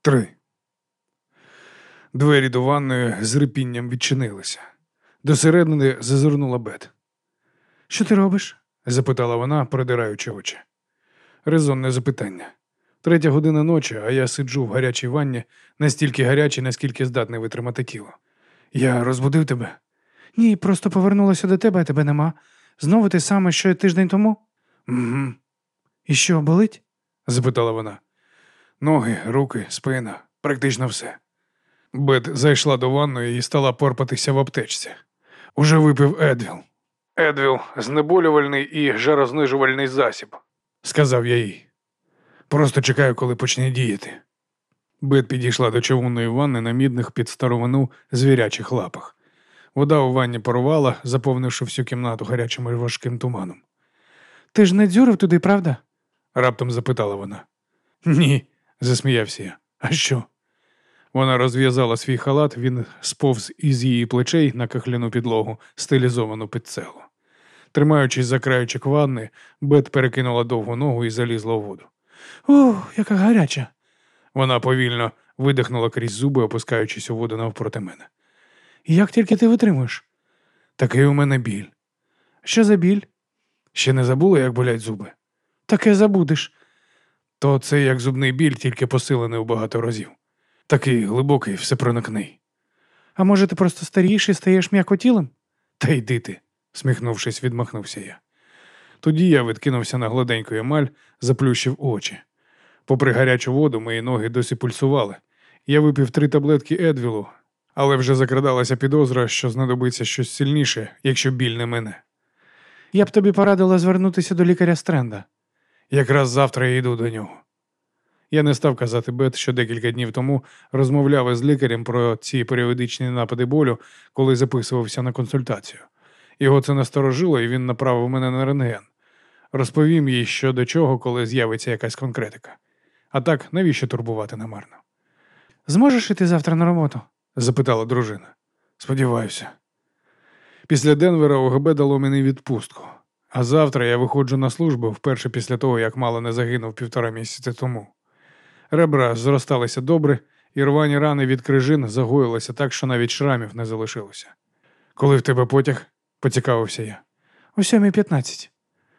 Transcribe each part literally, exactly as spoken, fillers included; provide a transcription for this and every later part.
Три. Двері до ванної з рипінням відчинилися. До середини зазирнула Бет. «Що ти робиш?» – запитала вона, продираючи очі. Резонне запитання. Третя година ночі, а я сиджу в гарячій ванні, настільки гарячій, наскільки здатне витримати тіло. Я розбудив тебе? Ні, просто повернулася до тебе, а тебе нема. Знову те саме, що й тиждень тому? Угу. І що, болить? Запитала вона. Ноги, руки, спина, практично все. Бет зайшла до ванної і стала порпатися в аптечці. Уже випив Едвіл. Едвіл – знеболювальний і жарознижувальний засіб, сказав я їй. Просто чекаю, коли почне діяти. Бет підійшла до човунної ванни на мідних під старовину звірячих лапах. Вода у ванні парувала, заповнивши всю кімнату гарячим і важким туманом. «Ти ж не дзюрив туди, правда?» – раптом запитала вона. «Ні», – засміявся я. «А що?» Вона розв'язала свій халат, він сповз із її плечей на кахляну підлогу, стилізовану під цеглу. Тримаючись за краючок ванни, Бет перекинула довгу ногу і залізла у воду. «Ух, яка гаряча!» Вона повільно видихнула крізь зуби, опускаючись у воду навпроти мене. «Як тільки ти витримуєш?» «Такий у мене біль». «Що за біль?» «Ще не забула, як болять зуби?» «Таке забудеш». «То це як зубний біль, тільки посилений у багато разів. Такий глибокий, всепроникний». «А може, ти просто старієш і стаєш м'якотілим?» «Та йди ти», – сміхнувшись, відмахнувся я. Тоді я відкинувся на гладеньку емаль, заплющив очі. Попри гарячу воду, мої ноги досі пульсували. Я випив три таблетки Едвілу, але вже закрадалася підозра, що знадобиться щось сильніше, якщо біль не мине. «Я б тобі порадила звернутися до лікаря Стренда». «Якраз завтра я йду до нього». Я не став казати Бет, що декілька днів тому розмовляв із лікарем про ці періодичні напади болю, коли записувався на консультацію. Його це насторожило, і він направив мене на рентген. Розповім їй, що до чого, коли з'явиться якась конкретика. А так, навіщо турбувати намарно? «Зможеш іти завтра на роботу?» – запитала дружина. «Сподіваюся». Після Денвера ОГБ дало мені відпустку. А завтра я виходжу на службу вперше після того, як мало не загинув півтора місяці тому. Ребра зросталися добре, і рвані рани від крижин загоїлися так, що навіть шрамів не залишилося. «Коли в тебе потяг?» – поцікавився я. «О сьомій п'ятнадцять».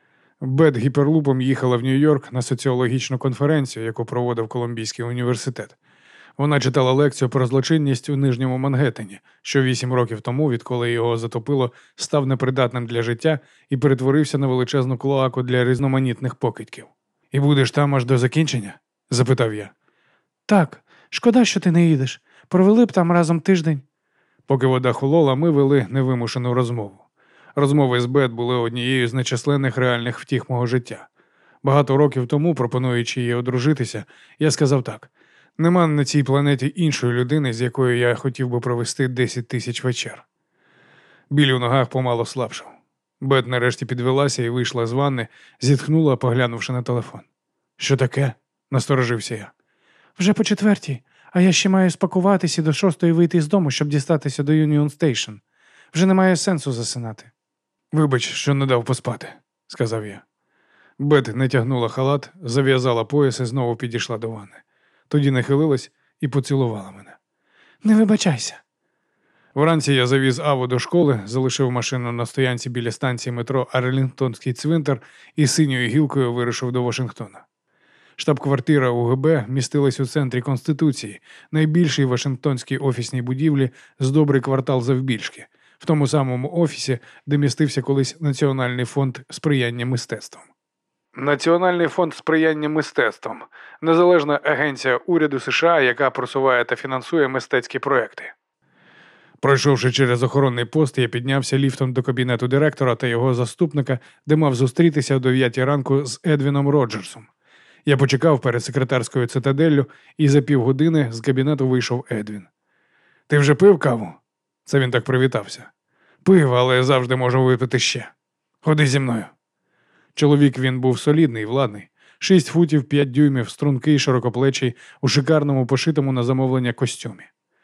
Бет гіперлупом їхала в Нью-Йорк на соціологічну конференцію, яку проводив Колумбійський університет. Вона читала лекцію про злочинність у Нижньому Мангеттені, що вісім років тому, відколи його затопило, став непридатним для життя і перетворився на величезну клоаку для різноманітних покидьків. «І будеш там аж до закінчення?» – запитав я. «Так, шкода, що ти не їдеш. Провели б там разом тиждень». Поки вода холола, ми вели невимушену розмову. Розмови з Бет були однією з нечисленних реальних втіх мого життя. Багато років тому, пропонуючи їй одружитися, я сказав так. Нема на цій планеті іншої людини, з якою я хотів би провести десять тисяч вечер. Біль у ногах помало слабшав. Бет нарешті підвелася і вийшла з ванни, зітхнула, поглянувши на телефон. «Що таке?» – насторожився я. «Вже по четвертій, а я ще маю спакуватися і до шостої вийти з дому, щоб дістатися до Юніон Стейшн. Вже немає сенсу засинати». «Вибач, що не дав поспати», – сказав я. Бет натягнула халат, зав'язала пояс і знову підійшла до ванни. Тоді нахилилась і поцілувала мене. «Не вибачайся». Вранці я завіз Аву до школи, залишив машину на стоянці біля станції метро Арлінгтонський цвинтар і синьою гілкою вирушив до Вашингтона. Штаб-квартира УГБ містилась у центрі Конституції, найбільшій вашингтонській офісній будівлі з добрий квартал завбільшки, в тому самому офісі, де містився колись Національний фонд сприяння мистецтвам. Національний фонд сприяння мистецтвам – незалежна агенція уряду США, яка просуває та фінансує мистецькі проекти. Пройшовши через охоронний пост, я піднявся ліфтом до кабінету директора та його заступника, де мав зустрітися о дев'ятій ранку з Едвіном Роджерсом. Я почекав перед секретарською цитаделлю, і за півгодини з кабінету вийшов Едвін. «Ти вже пив каву?» Це він так привітався. «Пив, але завжди можу випити ще. Ходи зі мною». Чоловік він був солідний, владний. Шість футів, п'ять дюймів, стрункий, широкоплечий, у шикарному пошитому на замовлення костюмі.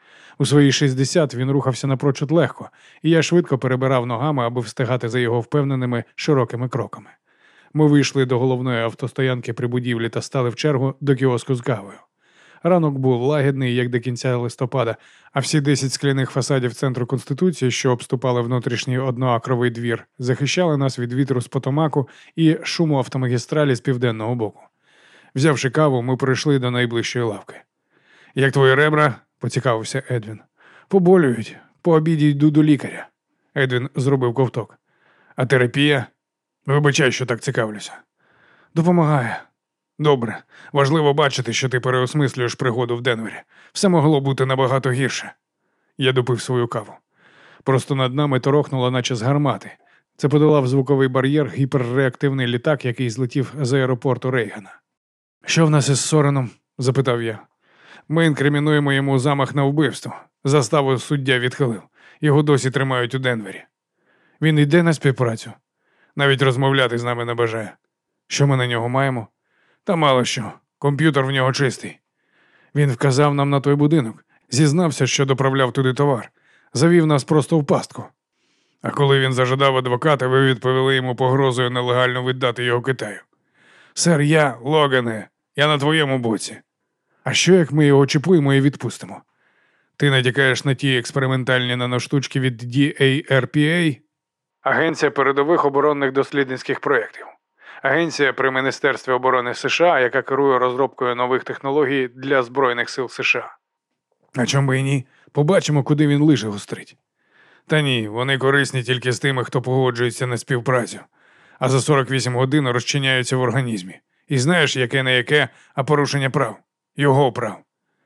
У свої шістдесят він рухався напрочуд легко, і я швидко перебирав ногами, аби встигати за його впевненими широкими кроками. Ми вийшли до головної автостоянки при будівлі та стали в чергу до кіоску з кавою. Ранок був лагідний, як до кінця листопада, а всі десять скляних фасадів центру Конституції, що обступали внутрішній одноакровий двір, захищали нас від вітру з Потомаку і шуму автомагістралі з південного боку. Взявши каву, ми прийшли до найближчої лавки. «Як твої ребра?» – поцікавився Едвін. «Поболюють. По обіді йду до лікаря». Едвін зробив ковток. «А терапія?» «Вибачай, що так цікавлюся». «Допомагає». «Добре. Важливо бачити, що ти переосмислюєш пригоду в Денвері. Все могло бути набагато гірше». Я допив свою каву. Просто над нами торохнуло, наче з гармати. Це подолав звуковий бар'єр гіперреактивний літак, який злетів з аеропорту Рейгана. «Що в нас із Сореном?» – запитав я. «Ми інкримінуємо йому замах на вбивство. Заставу суддя відхилив. Його досі тримають у Денвері. Він йде на співпрацю. Навіть розмовляти з нами не бажає. Що ми на нього маємо? Та мало що. Комп'ютер в нього чистий. Він вказав нам на той будинок. Зізнався, що доправляв туди товар. Завів нас просто в пастку. А коли він зажадав адвоката, ви відповіли йому погрозою нелегально віддати його Китаю. Сер, я, Логане, я на твоєму боці. А що, як ми його чіпуємо і відпустимо? Ти натякаєш на ті експериментальні наноштучки від ді ей ар пі ей? Агенція передових оборонних дослідницьких проєктів. Агенція при Міністерстві оборони США, яка керує розробкою нових технологій для Збройних сил США. А чому би і ні? Побачимо, куди він лише гострить. Та ні, вони корисні тільки з тими, хто погоджується на співпрацю. А за сорок вісім годин розчиняються в організмі. І знаєш, яке не яке, а порушення прав. Його прав.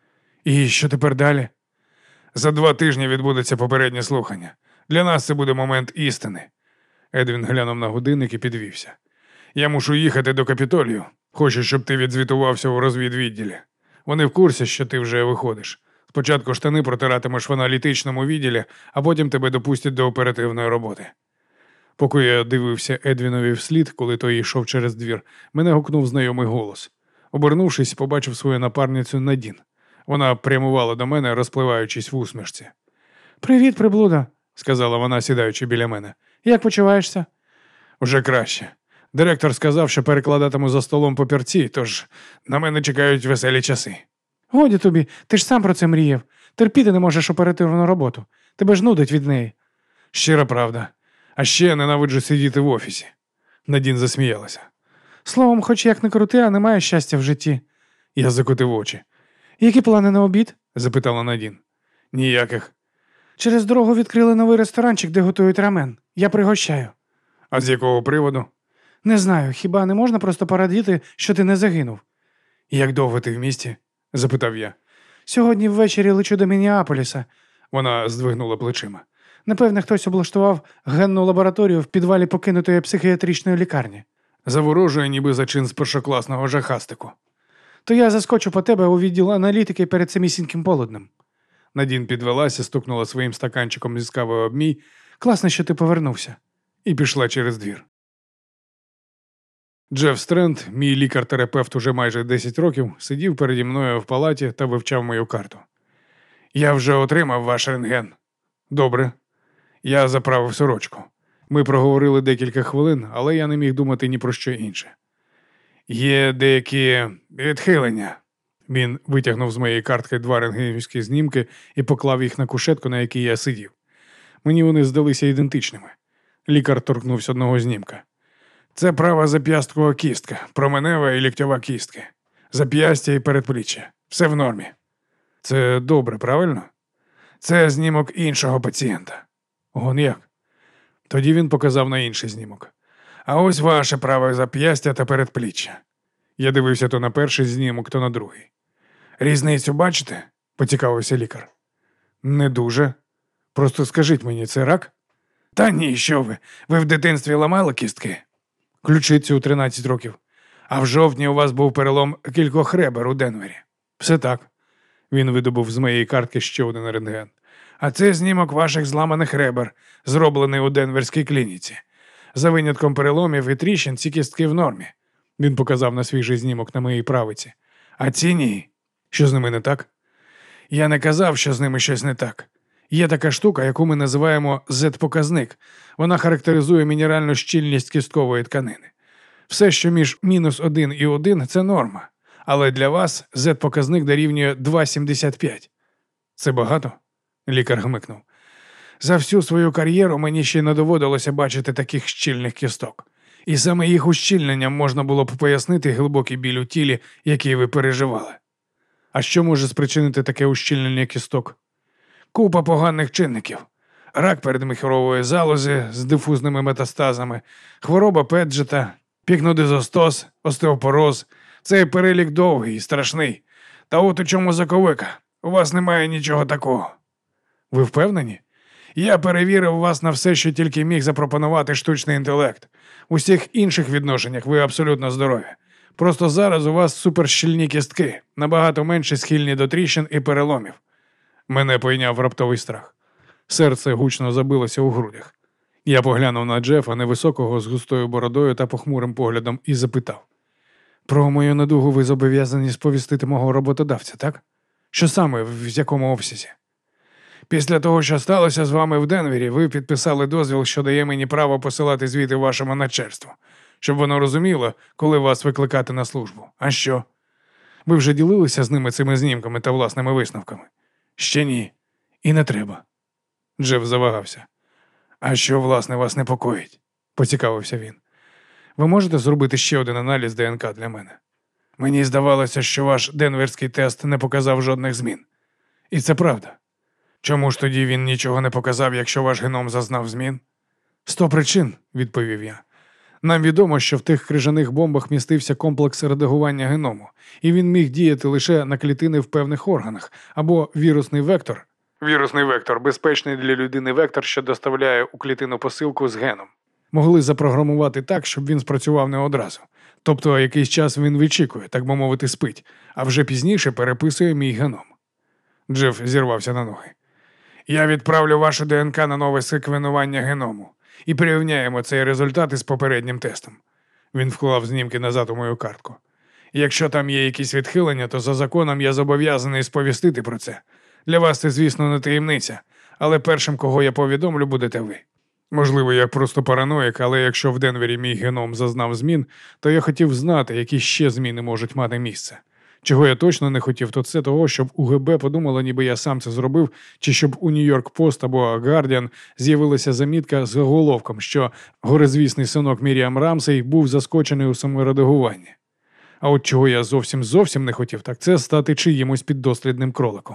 І що тепер далі? За два тижні відбудеться попереднє слухання. Для нас це буде момент істини. Едвін глянув на годинник і підвівся. Я мушу їхати до Капітолію. Хочу, щоб ти відзвітувався у розвідвідділі. Вони в курсі, що ти вже виходиш. Спочатку штани протиратимеш в аналітичному відділі, а потім тебе допустять до оперативної роботи. Поки я дивився Едвінові вслід, коли той йшов через двір, мене гукнув знайомий голос. Обернувшись, побачив свою напарницю Надін. Вона прямувала до мене, розпливаючись в усмішці. «Привіт, приблуда», – сказала вона, сідаючи біля мене. «Як почуваєшся?» «Уже краще. Директор сказав, що перекладатиму за столом папірці, тож на мене чекають веселі часи». «Годі тобі, ти ж сам про це мріяв. Терпіти не можеш оперативну роботу. Тебе ж нудить від неї». «Щира правда. А ще ненавиджу сидіти в офісі». Надін засміялася. «Словом, хоч як не крути, а немає щастя в житті». Я закотив очі. «Які плани на обід?» – запитала Надін. «Ніяких». «Через дорогу відкрили новий ресторанчик, де готують рамен. Я пригощаю». «А з якого приводу?» «Не знаю. Хіба не можна просто порадіти, що ти не загинув?» «Як довго ти в місті?» – запитав я. «Сьогодні ввечері лечу до Мінніаполіса». Вона здвигнула плечима. «Напевне, хтось облаштував генну лабораторію в підвалі покинутої психіатричної лікарні». Заворожує, ніби зачин з першокласного жахастику. «То я заскочу по тебе у відділ аналітики перед самісіньким полуднем». Надін підвелася, стукнула своїм стаканчиком зі кавою об мій. «Класно, що ти повернувся». І пішла через двір. Джеф Стренд, мій лікар-терапевт уже майже десять років, сидів переді мною в палаті та вивчав мою карту. «Я вже отримав ваш рентген». «Добре». Я заправив сорочку. Ми проговорили декілька хвилин, але я не міг думати ні про що інше. «Є деякі відхилення». Він витягнув з моєї картки два рентгенівські знімки і поклав їх на кушетку, на якій я сидів. Мені вони здалися ідентичними. Лікар торкнувся одного знімка. «Це права зап'ясткова кістка, променева і ліктьова кістки. Зап'ястя і передпліччя. Все в нормі». «Це добре, правильно?» «Це знімок іншого пацієнта». «Он як?» Тоді він показав на інший знімок. «А ось ваше праве зап'ястя та передпліччя». Я дивився то на перший знімок, то на другий. «Різницю бачите?» – поцікавився лікар. «Не дуже. Просто скажіть мені, це рак?» «Та ні, що ви? Ви в дитинстві ламали кістки?» «Ключицю у тринадцять років. А в жовтні у вас був перелом кількох ребер у Денвері?» «Все так». Він видобув з моєї картки ще один рентген. «А це знімок ваших зламаних ребер, зроблений у Денверській клініці. За винятком переломів і тріщин ці кістки в нормі». Він показав на свіжий знімок на моїй правиці. «А ці ні. Що з ними не так?» «Я не казав, що з ними щось не так. Є така штука, яку ми називаємо зет-показник. Вона характеризує мінеральну щільність кісткової тканини. Все, що між мінус один і один – це норма. Але для вас зет-показник дорівнює два сімдесят п'ять. Це багато? Лікар гмикнув. За всю свою кар'єру мені ще не доводилося бачити таких щільних кісток. І саме їх ущільненням можна було б пояснити глибокий біль у тілі, який ви переживали. А що може спричинити таке ущільнення кісток? Купа поганих чинників. Рак передміхорової залози з дифузними метастазами, хвороба Педжета, пікнодизостоз, остеопороз. Цей перелік довгий і страшний. Та от у чому заковика. У вас немає нічого такого. Ви впевнені? Я перевірив вас на все, що тільки міг запропонувати штучний інтелект. У всіх інших відношеннях ви абсолютно здорові. Просто зараз у вас суперщільні кістки, набагато менше схильні до тріщин і переломів. Мене пойняв раптовий страх. Серце гучно забилося у грудях. Я поглянув на Джефа, невисокого, з густою бородою та похмурим поглядом, і запитав. Про мою недугу ви зобов'язані сповістити мого роботодавця, так? Що саме, в якому обсязі? Після того, що сталося з вами в Денвері, ви підписали дозвіл, що дає мені право посилати звіти вашому начальству, щоб воно розуміло, коли вас викликати на службу. А що? Ви вже ділилися з ними цими знімками та власними висновками? Ще ні. І не треба. Джеф завагався. А що, власне, вас непокоїть? Поцікавився він. Ви можете зробити ще один аналіз ДНК для мене? Мені здавалося, що ваш денверський тест не показав жодних змін. І це правда. Чому ж тоді він нічого не показав, якщо ваш геном зазнав змін? Сто причин, відповів я. Нам відомо, що в тих крижаних бомбах містився комплекс редагування геному, і він міг діяти лише на клітини в певних органах, або вірусний вектор. Вірусний вектор – безпечний для людини вектор, що доставляє у клітину посилку з геном. Могли запрограмувати так, щоб він спрацював не одразу. Тобто якийсь час він вичікує, так би мовити, спить, а вже пізніше переписує мій геном. Джеф зірвався на ноги. Я відправлю вашу ДНК на нове секвенування геному і порівняємо цей результат із попереднім тестом. Він вклав знімки назад у мою картку. Якщо там є якісь відхилення, то за законом я зобов'язаний сповістити про це. Для вас це, звісно, не таємниця, але першим, кого я повідомлю, будете ви. Можливо, я просто параноїк, але якщо в Денвері мій геном зазнав змін, то я хотів знати, які ще зміни можуть мати місце. Чого я точно не хотів, то це того, щоб УГБ подумало, ніби я сам це зробив, чи щоб у Нью-Йорк Пост або Гардіан з'явилася замітка з заголовком, що горизвісний синок Міріам Рамсей був заскочений у саморедагуванні. А от чого я зовсім-зовсім не хотів, так це стати чиїмось піддослідним кроликом.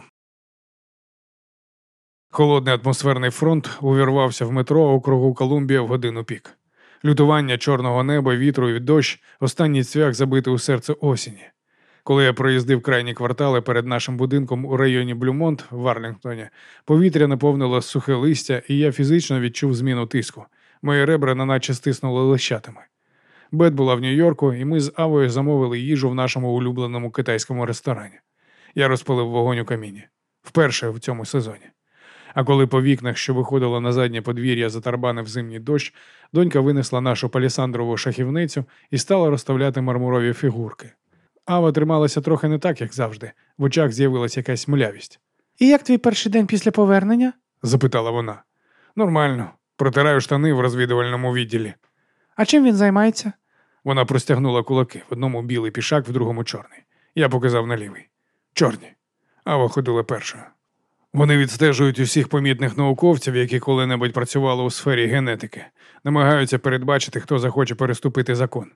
Холодний атмосферний фронт увірвався в метро округу Колумбія в годину пік. Лютування чорного неба, вітру і дощ – останній цвях забитий у серце осені. Коли я проїздив крайні квартали перед нашим будинком у районі Блюмонт в Арлінгтоні, повітря наповнило сухе листя, і я фізично відчув зміну тиску. Мої ребра неначе стиснули лищатами. Бет була в Нью-Йорку, і ми з Авою замовили їжу в нашому улюбленому китайському ресторані. Я розпалив вогонь у каміні. Вперше в цьому сезоні. А коли по вікнах, що виходило на заднє подвір'я, затарбанив зимній дощ, донька винесла нашу палісандрову шахівницю і стала розставляти мармурові фігурки. Ава трималася трохи не так, як завжди. В очах з'явилася якась млявість. «І як твій перший день після повернення?» – запитала вона. «Нормально. Протираю штани в розвідувальному відділі». «А чим він займається?» Вона простягнула кулаки. В одному білий пішак, в другому чорний. Я показав на лівий. Чорні. Ава ходила першою. Вони відстежують усіх помітних науковців, які коли-небудь працювали у сфері генетики. Намагаються передбачити, хто захоче переступити закон.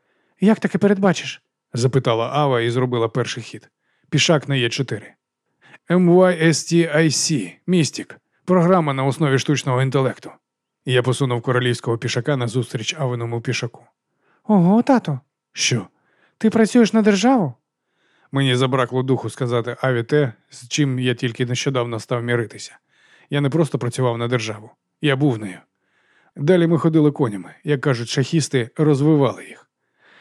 «Як таки передбачиш?» – запитала Ава і зробила перший хід. Пішак на Е чотири. ем вай ес ті ай сі – Містік. Програма на основі штучного інтелекту. Я посунув королівського пішака назустріч Авиному пішаку. «Ого, тато!» «Що?» «Ти працюєш на державу?» Мені забракло духу сказати Аві те, з чим я тільки нещодавно став міритися. Я не просто працював на державу. Я був нею. Далі ми ходили конями. Як кажуть шахісти, розвивали їх.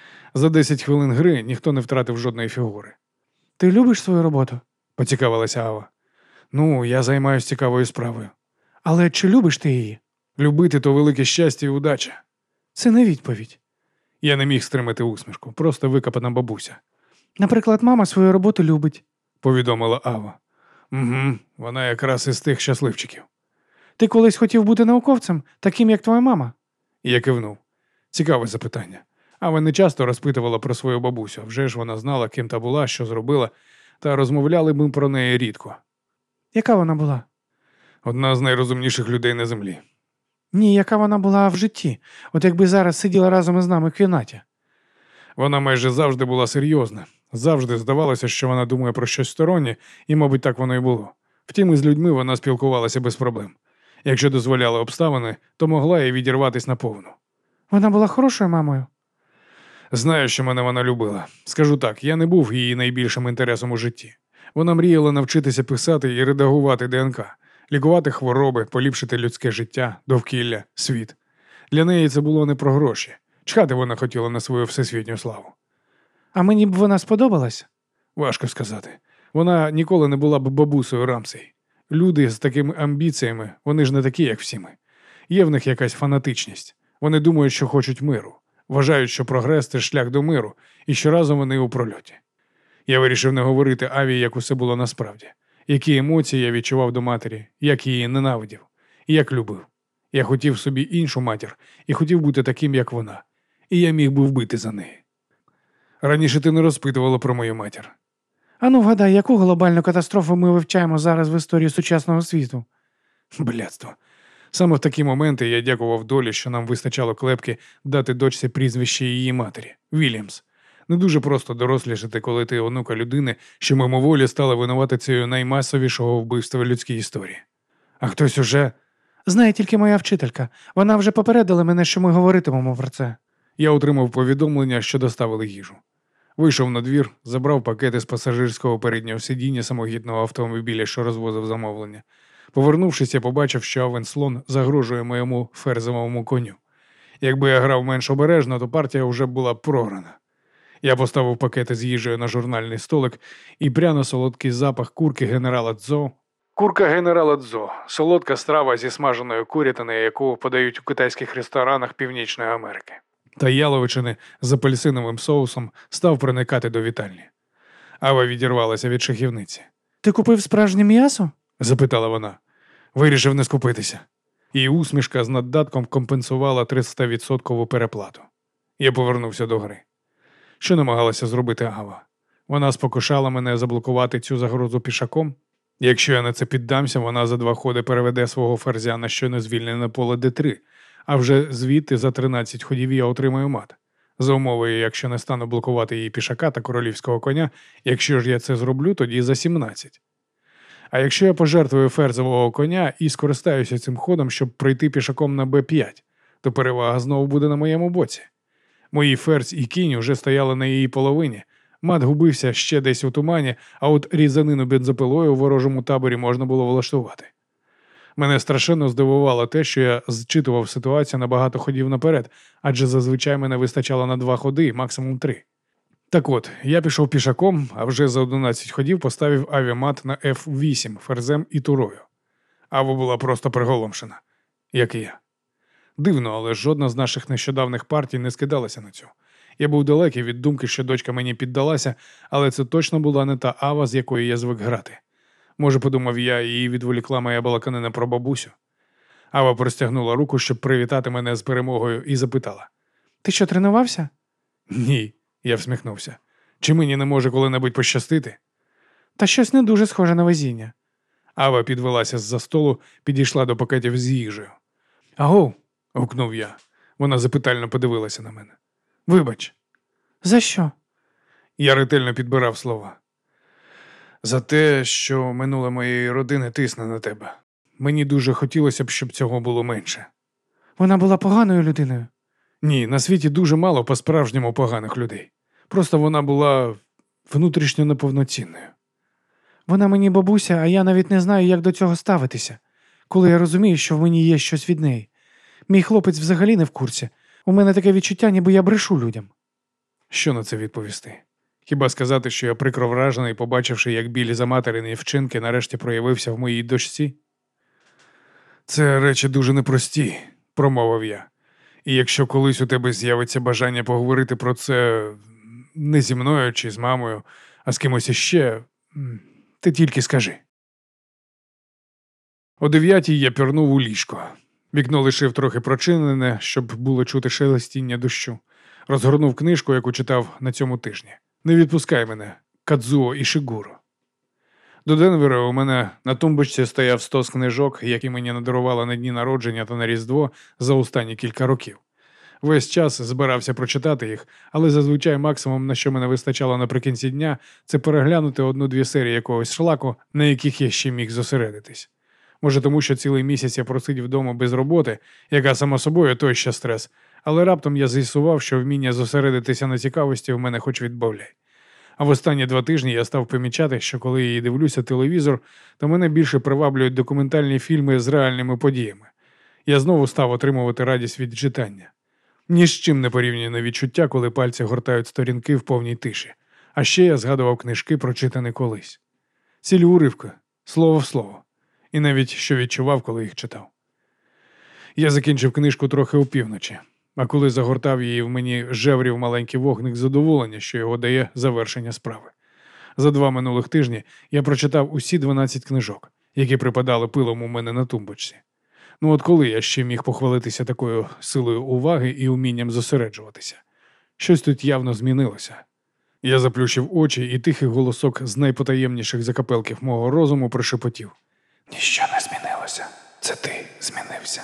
За десять хвилин гри ніхто не втратив жодної фігури. «Ти любиш свою роботу?» – поцікавилася Ава. «Ну, я займаюся цікавою справою». «Але чи любиш ти її?» «Любити – то велике щастя і удача». «Це не відповідь». Я не міг стримати усмішку, просто викопана бабуся. «Наприклад, мама свою роботу любить», – повідомила Ава. «Угу, вона якраз із тих щасливчиків». «Ти колись хотів бути науковцем, таким, як твоя мама?» Я кивнув. Цікаве запитання. Ава не часто розпитувала про свою бабусю, вже ж вона знала, ким та була, що зробила, та розмовляли ми про неї рідко. Яка вона була? Одна з найрозумніших людей на землі. Ні, яка вона була в житті, от якби зараз сиділа разом із нами в кімнаті. Вона майже завжди була серйозна. Завжди здавалося, що вона думає про щось стороннє, і, мабуть, так воно і було. Втім, із людьми вона спілкувалася без проблем. Якщо дозволяли обставини, то могла і відірватися наповну. Вона була хорошою мамою? Знаю, що мене вона любила. Скажу так, я не був її найбільшим інтересом у житті. Вона мріяла навчитися писати і редагувати ДНК, лікувати хвороби, поліпшити людське життя, довкілля, світ. Для неї це було не про гроші. Чхати вона хотіла на свою всесвітню славу. А мені б вона сподобалась? Важко сказати. Вона ніколи не була б бабусею Рамсей. Люди з такими амбіціями, вони ж не такі, як всі ми. Є в них якась фанатичність. Вони думають, що хочуть миру. Вважають, що прогрес – це шлях до миру, і щоразу вони у прольоті. Я вирішив не говорити Аві, як усе було насправді. Які емоції я відчував до матері, як її ненавидів, і як любив. Я хотів собі іншу матір і хотів бути таким, як вона. І я міг би вбити за неї. Раніше ти не розпитувала про мою матір. Ану, вгадай, яку глобальну катастрофу ми вивчаємо зараз в історії сучасного світу? Блядство. Саме в такі моменти я дякував долі, що нам вистачало клепки дати дочці прізвище її матері – Вільямс. Не дуже просто дорослішати, коли ти онука людини, що мимоволі стала винуватицею наймасовішого вбивства в людській історії. А хтось уже... Знає тільки моя вчителька. Вона вже попередила мене, що ми говоритимемо про це. Я отримав повідомлення, що доставили їжу. Вийшов на двір, забрав пакети з пасажирського переднього сидіння самохідного автомобіля, що розвозив замовлення. Повернувшись, я побачив, що Авен Слон загрожує моєму ферзовому коню. Якби я грав менш обережно, то партія вже була б програна. Я поставив пакети з їжею на журнальний столик, і пряно-солодкий запах курки генерала Цзо. Курка генерала Цзо – солодка страва зі смаженою курятиною, яку подають у китайських ресторанах Північної Америки. Та яловичини з апельсиновим соусом став проникати до вітальні. Ава відірвалася від шахівниці. Ти купив справжнє м'ясо? Запитала вона. Вирішив не скупитися. Її усмішка з наддатком компенсувала триста відсотків переплату. Я повернувся до гри. Що намагалася зробити Ава? Вона спокушала мене заблокувати цю загрозу пішаком. Якщо я на це піддамся, вона за два ходи переведе свого ферзя на щойно звільнене поле де три, а вже звідти за тринадцять ходів я отримаю мат. За умовою, якщо не стану блокувати її пішака та королівського коня, якщо ж я це зроблю, тоді за сімнадцять. А якщо я пожертвую ферзового коня і скористаюся цим ходом, щоб пройти пішаком на бе п'ять, то перевага знову буде на моєму боці. Мої ферзь і кінь вже стояли на її половині. Мат губився ще десь у тумані, а от різанину бензопилою у ворожому таборі можна було влаштувати. Мене страшенно здивувало те, що я зчитував ситуацію на багато ходів наперед, адже зазвичай мене вистачало на два ходи, максимум три. Так от, я пішов пішаком, а вже за одинадцять ходів поставив авіамат на еф вісім ферзем і турою. Ава була просто приголомшена, як і я. Дивно, але жодна з наших нещодавних партій не скидалася на цю. Я був далекий від думки, що дочка мені піддалася, але це точно була не та Ава, з якою я звик грати. Може, подумав я, її відволікла моя балаканина про бабусю. Ава простягнула руку, щоб привітати мене з перемогою, і запитала. Ти що, тренувався? Ні, я всміхнувся. Чи мені не може коли-небудь пощастити? Та щось не дуже схоже на везіння. Ава підвелася з-за столу, підійшла до пакетів з їжею. Агов, гукнув я. Вона запитально подивилася на мене. Вибач. За що? Я ретельно підбирав слова. За те, що минуле моєї родини тисне на тебе. Мені дуже хотілося б, щоб цього було менше. Вона була поганою людиною? Ні, на світі дуже мало по-справжньому поганих людей. Просто вона була внутрішньо неповноцінною. Вона мені бабуся, а я навіть не знаю, як до цього ставитися, коли я розумію, що в мені є щось від неї. Мій хлопець взагалі не в курсі. У мене таке відчуття, ніби я брешу людям. Що на це відповісти? Хіба сказати, що я прикро вражений, побачивши, як білі за материні вчинки нарешті проявився в моїй дочці? Це речі дуже непрості, промовив я. І якщо колись у тебе з'явиться бажання поговорити про це не зі мною чи з мамою, а з кимось іще, ти тільки скажи. О дев'ятій я пірнув у ліжко. Вікно лишив трохи прочинене, щоб було чути шелестіння дощу. Розгорнув книжку, яку читав на цьому тижні. «Не відпускай мене. Кадзуо Ішигуро». До Денвера у мене на тумбочці стояв стос книжок, які мені надарувала на дні народження та на Різдво за останні кілька років. Весь час збирався прочитати їх, але зазвичай максимум, на що мене вистачало наприкінці дня, це переглянути одну-дві серії якогось шлаку, на яких я ще міг зосередитись. Може тому, що цілий місяць я просидів вдома без роботи, яка сама собою той ще стрес, але раптом я з'ясував, що вміння зосередитися на цікавості в мене хоч відбавляй. А в останні два тижні я став помічати, що коли я дивлюся телевізор, то мене більше приваблюють документальні фільми з реальними подіями. Я знову став отримувати радість від читання. Ні з чим не порівняне відчуття, коли пальці гортають сторінки в повній тиші. А ще я згадував книжки, прочитані колись. Цілі уривки, слово в слово. І навіть що відчував, коли їх читав. Я закінчив книжку трохи опівночі, а коли загортав її, в мені жеврів маленький вогник задоволення, що його дає завершення справи. За два минулих тижні я прочитав усі дванадцять книжок, які припадали пилом у мене на тумбочці. Ну от коли я ще міг похвалитися такою силою уваги і умінням зосереджуватися? Щось тут явно змінилося. Я заплющив очі, і тихий голосок з найпотаємніших закапелків мого розуму прошепотів. Ніщо не змінилося. Це ти змінився.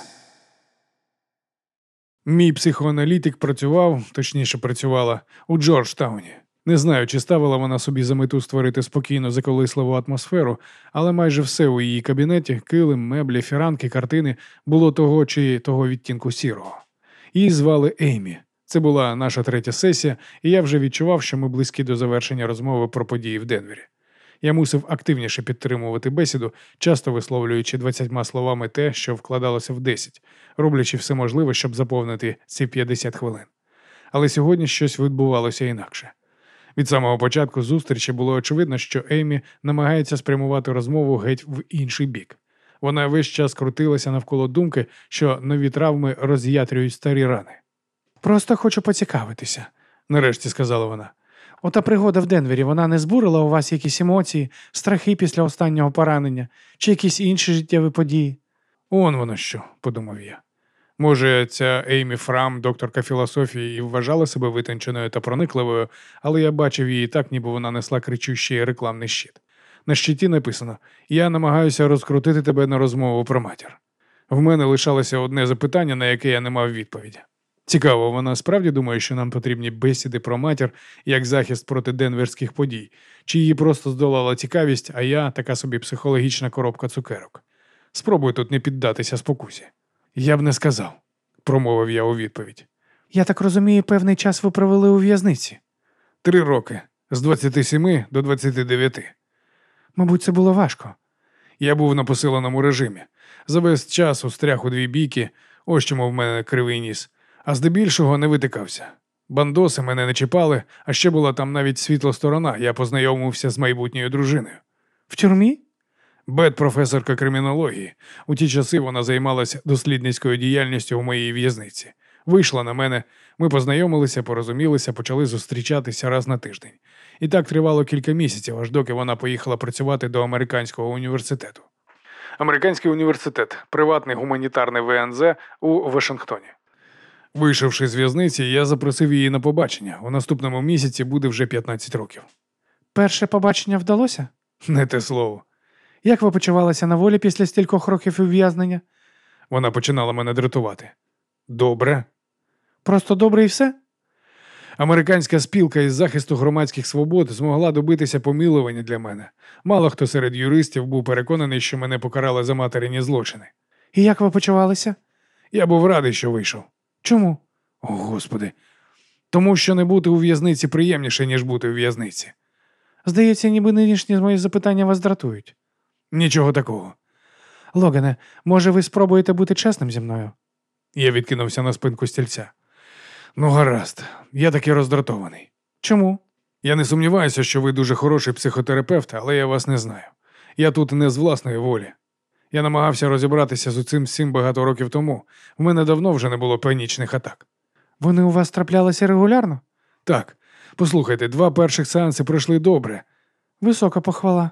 Мій психоаналітик працював, точніше працювала, у Джорджтауні. Не знаю, чи ставила вона собі за мету створити спокійну заколисливу атмосферу, але майже все у її кабінеті, килим, меблі, фіранки, картини, було того чи того відтінку сірого. Її звали Еймі. Це була наша третя сесія, і я вже відчував, що ми близькі до завершення розмови про події в Денвері. Я мусив активніше підтримувати бесіду, часто висловлюючи двадцятьма словами те, що вкладалося в десять, роблячи все можливе, щоб заповнити ці п'ятдесят хвилин. Але сьогодні щось відбувалося інакше. Від самого початку зустрічі було очевидно, що Еймі намагається спрямувати розмову геть в інший бік. Вона весь час крутилася навколо думки, що нові травми роз'ятрюють старі рани. «Просто хочу поцікавитися», – нарешті сказала вона. «Ота пригода в Денвері, вона не збурила у вас якісь емоції, страхи після останнього поранення чи якісь інші життєві події?» «Он воно що», – подумав я. Може, ця Еймі Фрам, докторка філософії, і вважала себе витонченою та проникливою, але я бачив її так, ніби вона несла кричущий рекламний щит. На щиті написано «Я намагаюся розкрутити тебе на розмову про матір». В мене лишалося одне запитання, на яке я не мав відповіді. Цікаво, вона справді думає, що нам потрібні бесіди про матір як захист проти денверських подій, чи її просто здолала цікавість, а я така собі психологічна коробка цукерок. Спробуй тут не піддатися спокусі. «Я б не сказав», – промовив я у відповідь. «Я так розумію, певний час ви провели у в'язниці?» «Три роки. З двадцяти семи до двадцяти дев'яти». «Мабуть, це було важко». «Я був на посиленому режимі. За весь час устряг у дві бійки, ось чому в мене кривий ніс, а здебільшого не витикався. Бандоси мене не чіпали, а ще була там навіть світла сторона, я познайомився з майбутньою дружиною». «В тюрмі?» Бет – професорка кримінології. У ті часи вона займалася дослідницькою діяльністю в моїй в'язниці. Вийшла на мене, ми познайомилися, порозумілися, почали зустрічатися раз на тиждень. І так тривало кілька місяців, аж доки вона поїхала працювати до Американського університету. Американський університет – приватний гуманітарний В Н З у Вашингтоні. Вийшовши з в'язниці, я запросив її на побачення. У наступному місяці буде вже п'ятнадцять років. «Перше побачення вдалося?» Не те слово. «Як ви почувалися на волі після стількох років ув'язнення?» Вона починала мене дратувати. «Добре». «Просто добре і все?» Американська спілка із захисту громадських свобод змогла добитися помилування для мене. Мало хто серед юристів був переконаний, що мене покарали за материні злочини. «І як ви почувалися?» Я був радий, що вийшов. «Чому?» О, Господи. Тому що не бути у в'язниці приємніше, ніж бути у в'язниці. «Здається, ніби нинішні мої запитання вас дратують». Нічого такого. «Логане, може ви спробуєте бути чесним зі мною?» Я відкинувся на спинку стільця. Ну, гаразд, я таки роздратований. «Чому?» Я не сумніваюся, що ви дуже хороший психотерапевт, але я вас не знаю. Я тут не з власної волі. Я намагався розібратися з цим всім багато років тому. В мене давно вже не було панічних атак. «Вони у вас траплялися регулярно?» Так. Послухайте, два перших сеанси пройшли добре. «Висока похвала».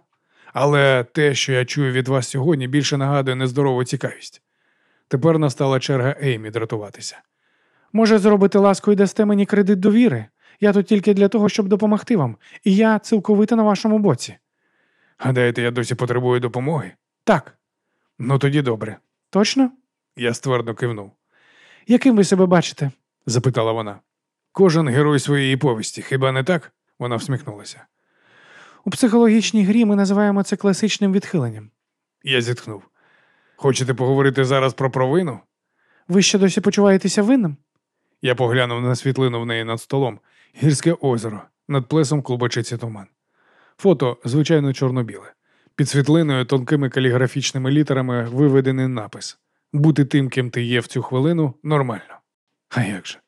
Але те, що я чую від вас сьогодні, більше нагадує нездорову цікавість. Тепер настала черга Еймі дратуватися. Може, зробите ласку і дасте мені кредит довіри? Я тут тільки для того, щоб допомогти вам, і я цілковито на вашому боці. Гадаєте, я досі потребую допомоги? Так. Ну тоді добре. Точно? Я ствердно кивнув. Яким ви себе бачите? Запитала вона. Кожен герой своєї повісті, хіба не так? Вона всміхнулася. У психологічній грі ми називаємо це класичним відхиленням. Я зітхнув. Хочете поговорити зараз про провину? Ви ще досі почуваєтеся винним? Я поглянув на світлину в неї над столом. Гірське озеро, над плесом клубочиться туман. Фото, звичайно, чорно-біле. Під світлиною тонкими каліграфічними літерами виведений напис. Бути тим, ким ти є в цю хвилину, нормально. А як же?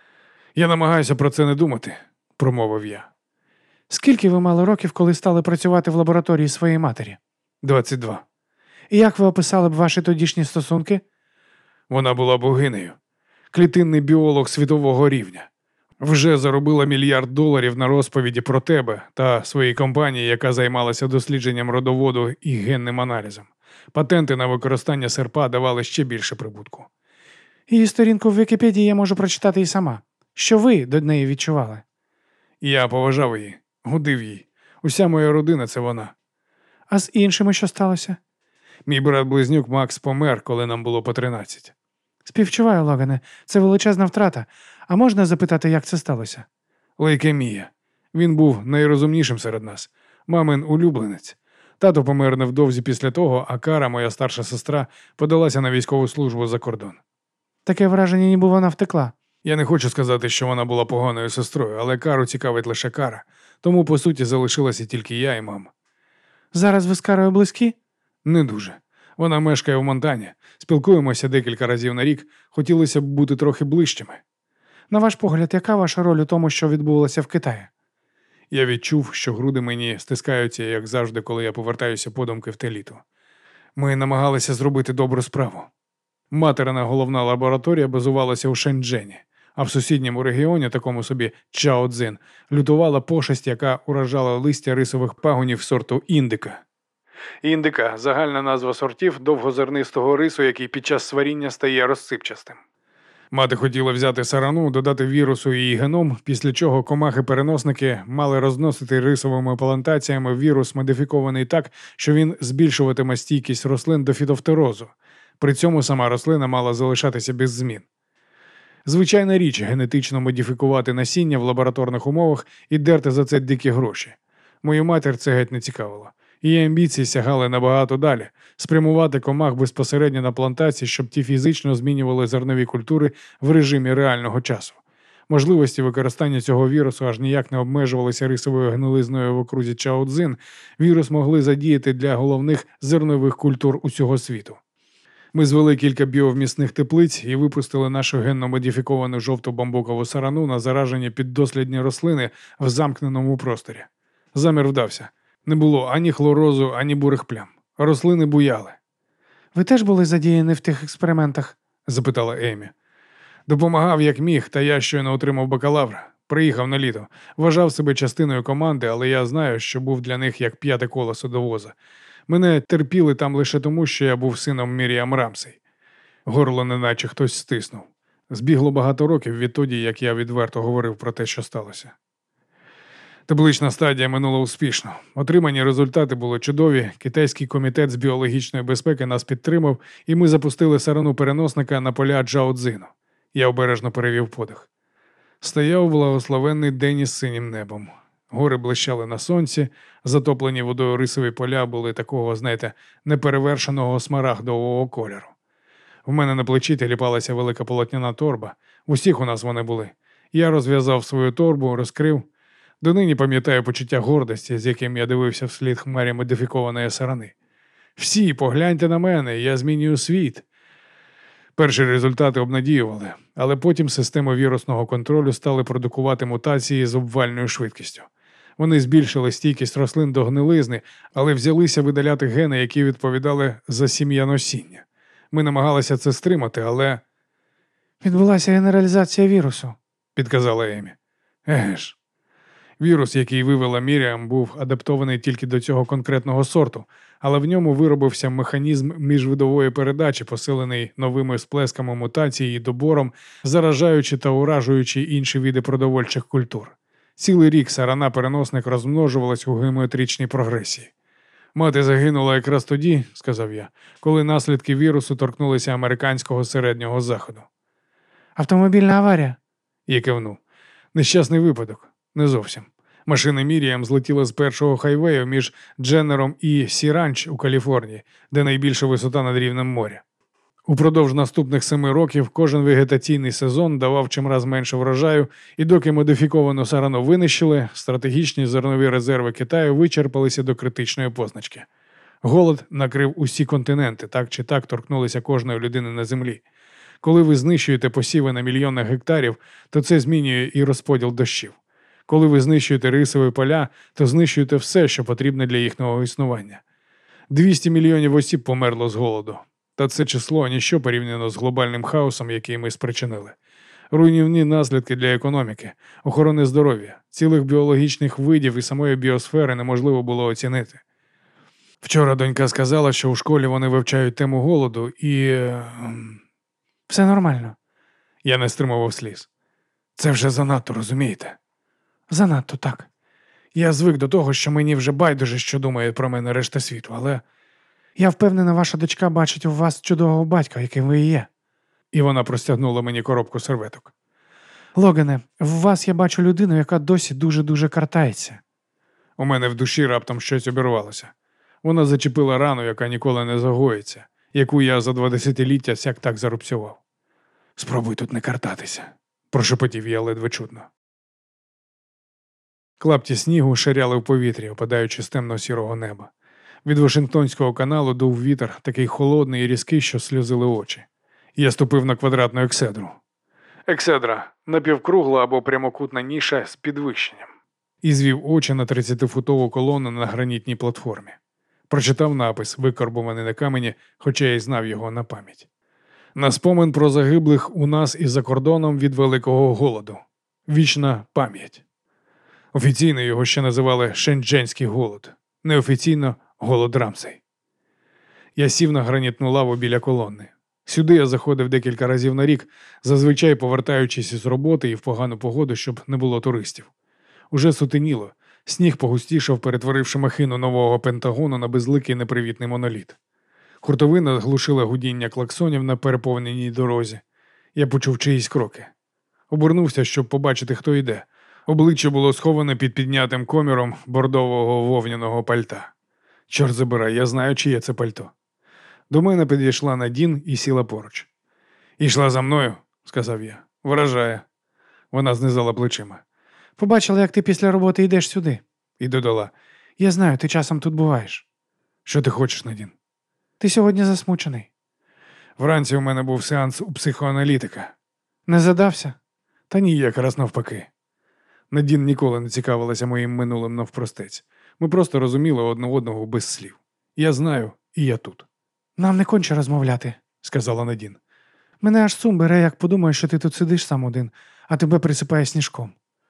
Я намагаюся про це не думати, промовив я. Скільки ви мали років, коли стали працювати в лабораторії своєї матері? двадцять два. І як ви описали б ваші тодішні стосунки? Вона була богинею. Клітинний біолог світового рівня. Вже заробила мільярд доларів на розповіді про тебе та своїй компанії, яка займалася дослідженням родоводу і генним аналізом. Патенти на використання серпа давали ще більше прибутку. Її сторінку в Вікіпедії я можу прочитати і сама. Що ви до неї відчували? Я поважав її, гудив їй. Уся моя родина – це вона. А з іншими що сталося? Мій брат-близнюк Макс помер, коли нам було по тринадцять. Співчуваю, Логане, це величезна втрата. А можна запитати, як це сталося? Лейкемія. Він був найрозумнішим серед нас. Мамин улюбленець. Тато помер невдовзі після того, а Кара, моя старша сестра, подалася на військову службу за кордон. Таке враження, ніби вона втекла. Я не хочу сказати, що вона була поганою сестрою, але Кару цікавить лише Кара. Тому, по суті, залишилася тільки я і мама. Зараз ви з Карою близькі? Не дуже. Вона мешкає в Монтані. Спілкуємося декілька разів на рік. Хотілося б бути трохи ближчими. На ваш погляд, яка ваша роль у тому, що відбувалося в Китаї? Я відчув, що груди мені стискаються, як завжди, коли я повертаюся подумки в те літо. Ми намагалися зробити добру справу. Материна головна лабораторія базувалася у Шенчжені, а в сусідньому регіоні, такому собі Чао-Цзин, лютувала пошесть, яка уражала листя рисових пагонів сорту індика. Індика – загальна назва сортів довгозернистого рису, який під час сваріння стає розсипчастим. Мати хотіла взяти сарану, додати вірусу її геном, після чого комахи-переносники мали розносити рисовими плантаціями вірус, модифікований так, що він збільшуватиме стійкість рослин до фітофторозу. При цьому сама рослина мала залишатися без змін. Звичайна річ генетично модифікувати насіння в лабораторних умовах і дерти за це дикі гроші. Мою матір це геть не цікавило. Її амбіції сягали набагато далі – спрямувати комах безпосередньо на плантації, щоб ті фізично змінювали зернові культури в режимі реального часу. Можливості використання цього вірусу аж ніяк не обмежувалися рисовою гнилизною в окрузі Чао-Цзин. Вірус могли задіяти для головних зернових культур усього світу. Ми звели кілька біовмісних теплиць і випустили нашу генно-модифіковану жовту бамбукову сарану на зараження піддослідні рослини в замкненому просторі. Замір вдався. Не було ані хлорозу, ані бурих плям. Рослини буяли. Ви теж були задіяні в тих експериментах? Запитала Емі. Допомагав як міг, та я щойно отримав бакалавра. Приїхав на літо. Вважав себе частиною команди, але я знаю, що був для них як п'яте колесо до воза. Мене терпіли там лише тому, що я був сином Міріам Рамсей. Горло неначе хтось стиснув. Збігло багато років відтоді, як я відверто говорив про те, що сталося. Таблична стадія минула успішно. Отримані результати були чудові, китайський комітет з біологічної безпеки нас підтримав, і ми запустили сарану переносника на поля Чао-Цзину. Я обережно перевів подих. Стояв благословенний день із синім небом. Гори блищали на сонці, затоплені водою рисові поля були такого, знаєте, неперевершеного смарагдового кольору. В мене на плечі тіліпалася велика полотняна торба. Усіх у нас вони були. Я розв'язав свою торбу, розкрив. Донині пам'ятаю почуття гордості, з яким я дивився вслід хмарі модифікованої сарани. Всі, погляньте на мене, я змінюю світ. Перші результати обнадіювали, але потім системи вірусного контролю стали продукувати мутації з обвальною швидкістю. Вони збільшили стійкість рослин до гнилизни, але взялися видаляти гени, які відповідали за сім'яносіння. Ми намагалися це стримати, але... Відбулася генералізація вірусу, підказала Емі. Еге ж. Вірус, який вивела Міріам, був адаптований тільки до цього конкретного сорту, але в ньому виробився механізм міжвидової передачі, посилений новими сплесками мутації і добором, заражаючи та уражуючи інші види продовольчих культур. Цілий рік сарана-переносник розмножувалась у геометричній прогресії. Мати загинула якраз тоді, сказав я, коли наслідки вірусу торкнулися американського середнього заходу. Автомобільна аварія? Я кивнув. Нещасний випадок. Не зовсім. Машина Міріам злетіла з першого хайвею між Дженнером і Сі-Ранч у Каліфорнії, де найбільша висота над рівнем моря. Упродовж наступних семи років кожен вегетаційний сезон давав чимраз менше врожаю, і доки модифіковану сарану винищили, стратегічні зернові резерви Китаю вичерпалися до критичної позначки. Голод накрив усі континенти, так чи так торкнулися кожної людини на землі. Коли ви знищуєте посіви на мільйони гектарів, то це змінює і розподіл дощів. Коли ви знищуєте рисові поля, то знищуєте все, що потрібне для їхнього існування. двісті мільйонів осіб померло з голоду. Та це число ніщо порівняно з глобальним хаосом, який ми спричинили. Руйнівні наслідки для економіки, охорони здоров'я, цілих біологічних видів і самої біосфери неможливо було оцінити. Вчора донька сказала, що у школі вони вивчають тему голоду і... Все нормально. Я не стримував сліз. Це вже занадто, розумієте? Занадто так. Я звик до того, що мені вже байдуже, що думає про мене решта світу, але... Я впевнена, ваша дочка бачить у вас чудового батька, яким ви і є. І вона простягнула мені коробку серветок. Логане, в вас я бачу людину, яка досі дуже-дуже картається. У мене в душі раптом щось обірвалося. Вона зачепила рану, яка ніколи не загоїться, яку я за два десятиліття сяк так зарубцював. Спробуй тут не картатися, прошепотів я ледве чутно. Клапті снігу ширяли в повітрі, опадаючи з темно-сірого неба. Від Вашингтонського каналу дув вітер, такий холодний і різкий, що сльозили очі. Я ступив на квадратну екседру. Екседра – напівкругла або прямокутна ніша з підвищенням. І звів очі на тридцятифутову колону на гранітній платформі. Прочитав напис, викарбуваний на камені, хоча я й знав його на пам'ять. На спомин про загиблих у нас і за кордоном від Великого голоду. Вічна пам'ять. Офіційно його ще називали Шендженський голод. Неофіційно – голод Рамсей. Я сів на гранітну лаву біля колони. Сюди я заходив декілька разів на рік, зазвичай повертаючись із роботи і в погану погоду, щоб не було туристів. Уже сутеніло. Сніг погустішав, перетворивши махину нового Пентагону на безликий непривітний моноліт. Хуртовина глушила гудіння клаксонів на переповненій дорозі. Я почув чиїсь кроки. Обернувся, щоб побачити, хто йде. Обличчя було сховане під піднятим коміром бордового вовняного пальта. Чорт забирай, я знаю, чиє це пальто. До мене підійшла Надін і сіла поруч. «Ішла за мною», – сказав я. «Вражає». Вона знизала плечима. Побачила, як ти після роботи йдеш сюди. І додала. Я знаю, ти часом тут буваєш. Що ти хочеш, Надін? Ти сьогодні засмучений. Вранці у мене був сеанс у психоаналітика. Не задався? Та ні, якраз навпаки. Надін ніколи не цікавилася моїм минулим навпростець. Ми просто розуміли одне одного без слів. Я знаю, і я тут. Нам не конче розмовляти, сказала Надін. Мене аж сум бере, як подумаю, що ти тут сидиш сам один, а тебе присипає сніжком.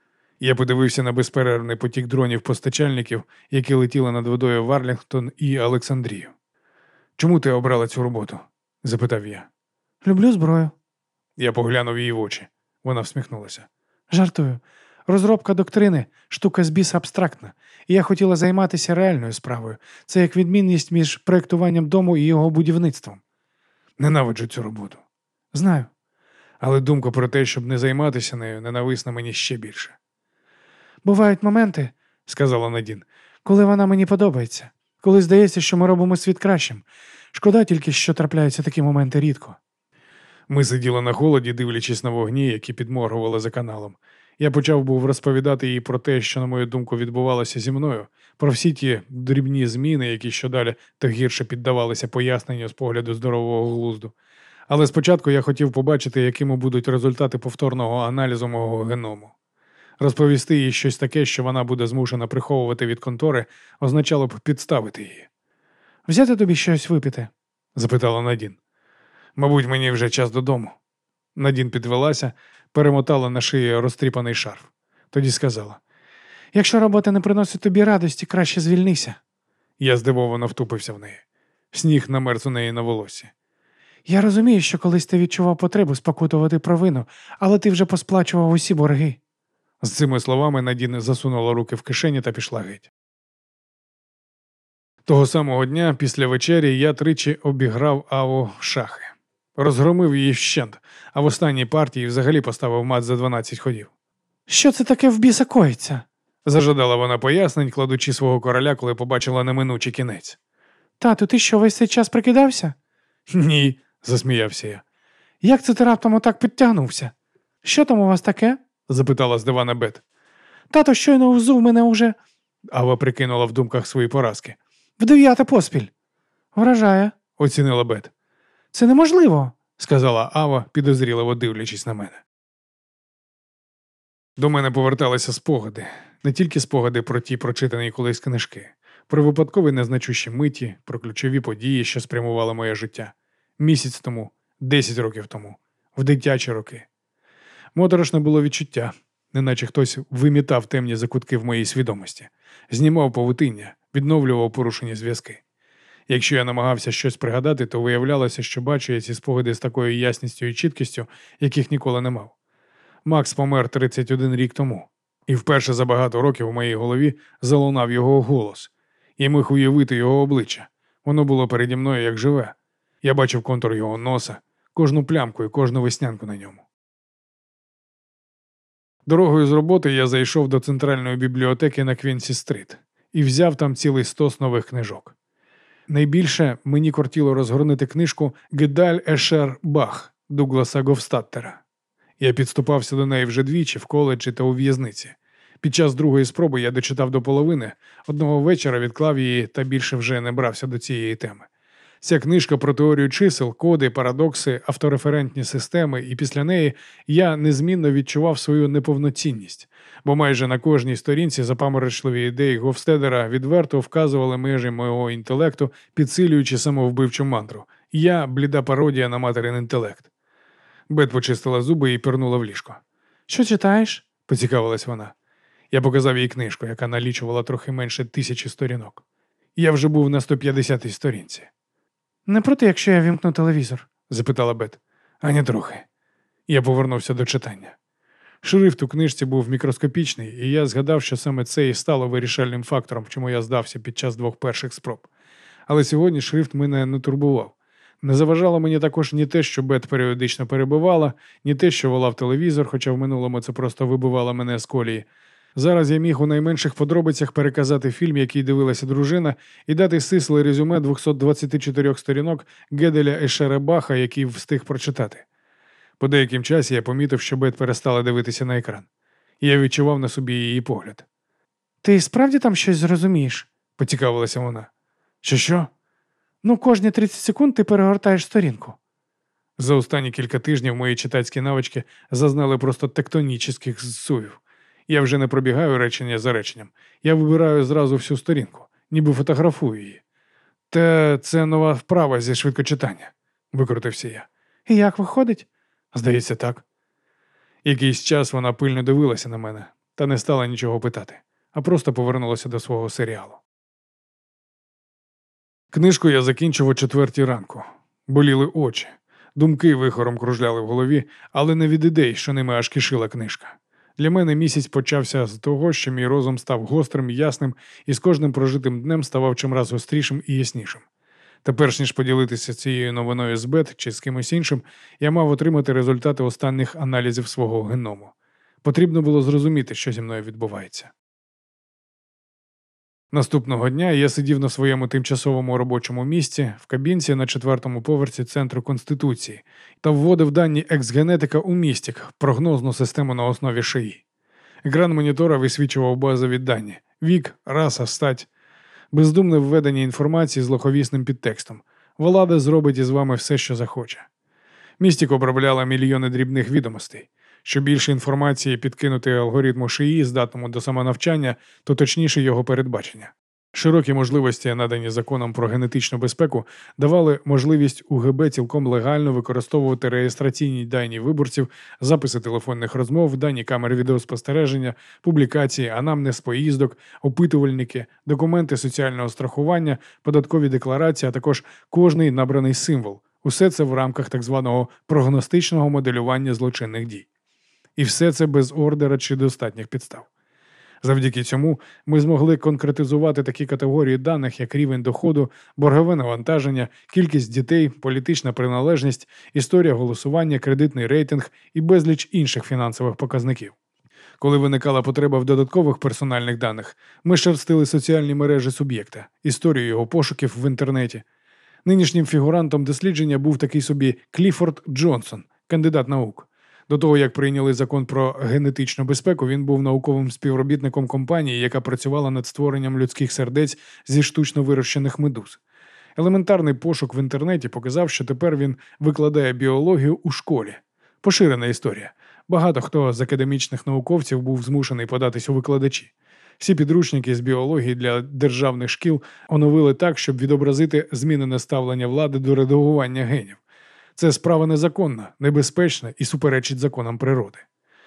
Я подивився на безперервний потік дронів-постачальників, які летіли над водою в Арлінгтон і Олександрію. «Чому ти обрала цю роботу?» – запитав я. «Люблю зброю». Я поглянув її в очі. Вона всміхнулася. «Жартую. Розробка доктрини – штука з біса абстрактна, і я хотіла займатися реальною справою. Це як відмінність між проєктуванням дому і його будівництвом». «Ненавиджу цю роботу». «Знаю». Але думка про те, щоб не займатися нею, ненависна мені ще більше. «Бувають моменти, – сказала Надін, – коли вона мені подобається, коли здається, що ми робимо світ кращим. Шкода тільки, що трапляються такі моменти рідко». Ми сиділи на холоді, дивлячись на вогні, які підморгували за каналом. Я почав був розповідати їй про те, що, на мою думку, відбувалося зі мною, про всі ті дрібні зміни, які щодалі то гірше піддавалися поясненню з погляду здорового глузду. Але спочатку я хотів побачити, якими будуть результати повторного аналізу мого геному. Розповісти їй щось таке, що вона буде змушена приховувати від контори, означало б підставити її. «Взяти тобі щось випити?» – запитала Надін. «Мабуть, мені вже час додому». Надін підвелася, перемотала на шиї розтріпаний шарф. Тоді сказала. Якщо робота не приносить тобі радості, краще звільнися. Я здивовано втупився в неї. Сніг намерз у неї на волосі. Я розумію, що колись ти відчував потребу спокутувати провину, але ти вже посплачував усі борги. З цими словами Надін засунула руки в кишені та пішла геть. Того самого дня, після вечері, я тричі обіграв Аву в шахи. Розгромив її вщент, а в останній партії взагалі поставив мат за дванадцять ходів. Що це таке в біса коїться? Зажадала вона пояснень, кладучи свого короля, коли побачила неминучий кінець. Тату, ти що, весь цей час прикидався? Ні, засміявся я. Як це ти раптом отак підтягнувся? Що там у вас таке? Запитала з дивана Бет. Тато щойно взув мене уже Ава прикинула в думках свої поразки. в дев'яте поспіль. Вражає. Оцінила Бет. Це неможливо. Сказала Ава, підозріливо дивлячись на мене. До мене поверталися спогади. Не тільки спогади про ті прочитані колись книжки. Про випадкові незначущі миті, про ключові події, що спрямували моє життя. Місяць тому, десять років тому, в дитячі роки. Моторошне було відчуття, неначе хтось вимітав темні закутки в моїй свідомості, знімав павутиння, відновлював порушені зв'язки. Якщо я намагався щось пригадати, то виявлялося, що бачу я ці спогади з такою ясністю і чіткістю, яких ніколи не мав. Макс помер тридцять один рік тому, і вперше за багато років у моїй голові залунав його голос. Я міг уявити його обличчя. Воно було переді мною як живе. Я бачив контур його носа, кожну плямку і кожну веснянку на ньому. Дорогою з роботи я зайшов до центральної бібліотеки на Квінсі-стрит і взяв там цілий стос нових книжок. Найбільше мені кортіло розгорнути книжку «Гедаль Ешер Бах» Дугласа Говстаттера. Я підступався до неї вже двічі в коледжі та у в'язниці. Під час другої спроби я дочитав до половини, одного вечора відклав її та більше вже не брався до цієї теми. Ця книжка про теорію чисел, коди, парадокси, автореферентні системи, і після неї я незмінно відчував свою неповноцінність, бо майже на кожній сторінці запаморочливі ідеї Говстедера відверто вказували межі мого інтелекту, підсилюючи самовбивчу мантру. Я – бліда пародія на материн інтелект. Бет почистила зуби і пірнула в ліжко. Що читаєш? – поцікавилась вона. Я показав їй книжку, яка налічувала трохи менше тисячі сторінок. Я вже був на сто п'ятдесятій сторінці. Не проти, якщо я вімкну телевізор? Запитала Бет. Ані трохи. Я повернувся до читання. Шрифт у книжці був мікроскопічний, і я згадав, що саме це і стало вирішальним фактором, чому я здався під час двох перших спроб. Але сьогодні шрифт мене не турбував. Не заважало мені також ні те, що Бет періодично перебивала, ні те, що волав телевізор, хоча в минулому це просто вибивало мене з колії. Зараз я міг у найменших подробицях переказати фільм, який дивилася дружина, і дати стисле резюме двісті двадцять чотири сторінок Геделя Ешера Баха, який встиг прочитати. По деяким часі я помітив, що Бет перестала дивитися на екран. Я відчував на собі її погляд. Ти справді там щось зрозумієш? Поцікавилася вона. Що-що? Ну, кожні тридцять секунд ти перегортаєш сторінку. За останні кілька тижнів мої читацькі навички зазнали просто тектонічних зсувів. Я вже не пробігаю речення за реченням. Я вибираю зразу всю сторінку, ніби фотографую її. Та це нова вправа зі швидкочитання, викрутився я. І як виходить? Здається, так. Якийсь час вона пильно дивилася на мене, та не стала нічого питати, а просто повернулася до свого серіалу. Книжку я закінчив о четвертій ранку. Боліли очі. Думки вихором кружляли в голові, але не від ідей, що ними аж кишила книжка. Для мене місяць почався з того, що мій розум став гострим, ясним і з кожним прожитим днем ставав чимраз гострішим і яснішим. Та перш ніж поділитися цією новиною з Бет чи з кимось іншим, я мав отримати результати останніх аналізів свого геному. Потрібно було зрозуміти, що зі мною відбувається. Наступного дня я сидів на своєму тимчасовому робочому місці в кабінці на четвертому поверсі Центру Конституції та вводив дані екс-генетика у містік, прогнозну систему на основі ШИІ. Екран монітора висвічував базові дані – вік, раса, стать. Бездумне введення інформації з лиховісним підтекстом. Влада зробить із вами все, що захоче. Містік обробляла мільйони дрібних відомостей. Що більше інформації підкинути алгоритму ШИІ, здатному до самонавчання, то точніше його передбачення. Широкі можливості, надані законом про генетичну безпеку, давали можливість УГБ цілком легально використовувати реєстраційні дані виборців, записи телефонних розмов, дані камер відеоспостереження, публікації, анамнез поїздок, опитувальники, документи соціального страхування, податкові декларації, а також кожний набраний символ. Усе це в рамках так званого прогностичного моделювання злочинних дій. І все це без ордера чи достатніх підстав. Завдяки цьому ми змогли конкретизувати такі категорії даних, як рівень доходу, боргове навантаження, кількість дітей, політична приналежність, історія голосування, кредитний рейтинг і безліч інших фінансових показників. Коли виникала потреба в додаткових персональних даних, ми шерстили соціальні мережі суб'єкта, історію його пошуків в інтернеті. Нинішнім фігурантом дослідження був такий собі Кліфорд Джонсон, кандидат наук. До того, як прийняли закон про генетичну безпеку, він був науковим співробітником компанії, яка працювала над створенням людських сердець зі штучно вирощених медуз. Елементарний пошук в інтернеті показав, що тепер він викладає біологію у школі. Поширена історія. Багато хто з академічних науковців був змушений податись у викладачі. Всі підручники з біології для державних шкіл оновили так, щоб відобразити змінене ставлення влади до редагування генів. Це справа незаконна, небезпечна і суперечить законам природи.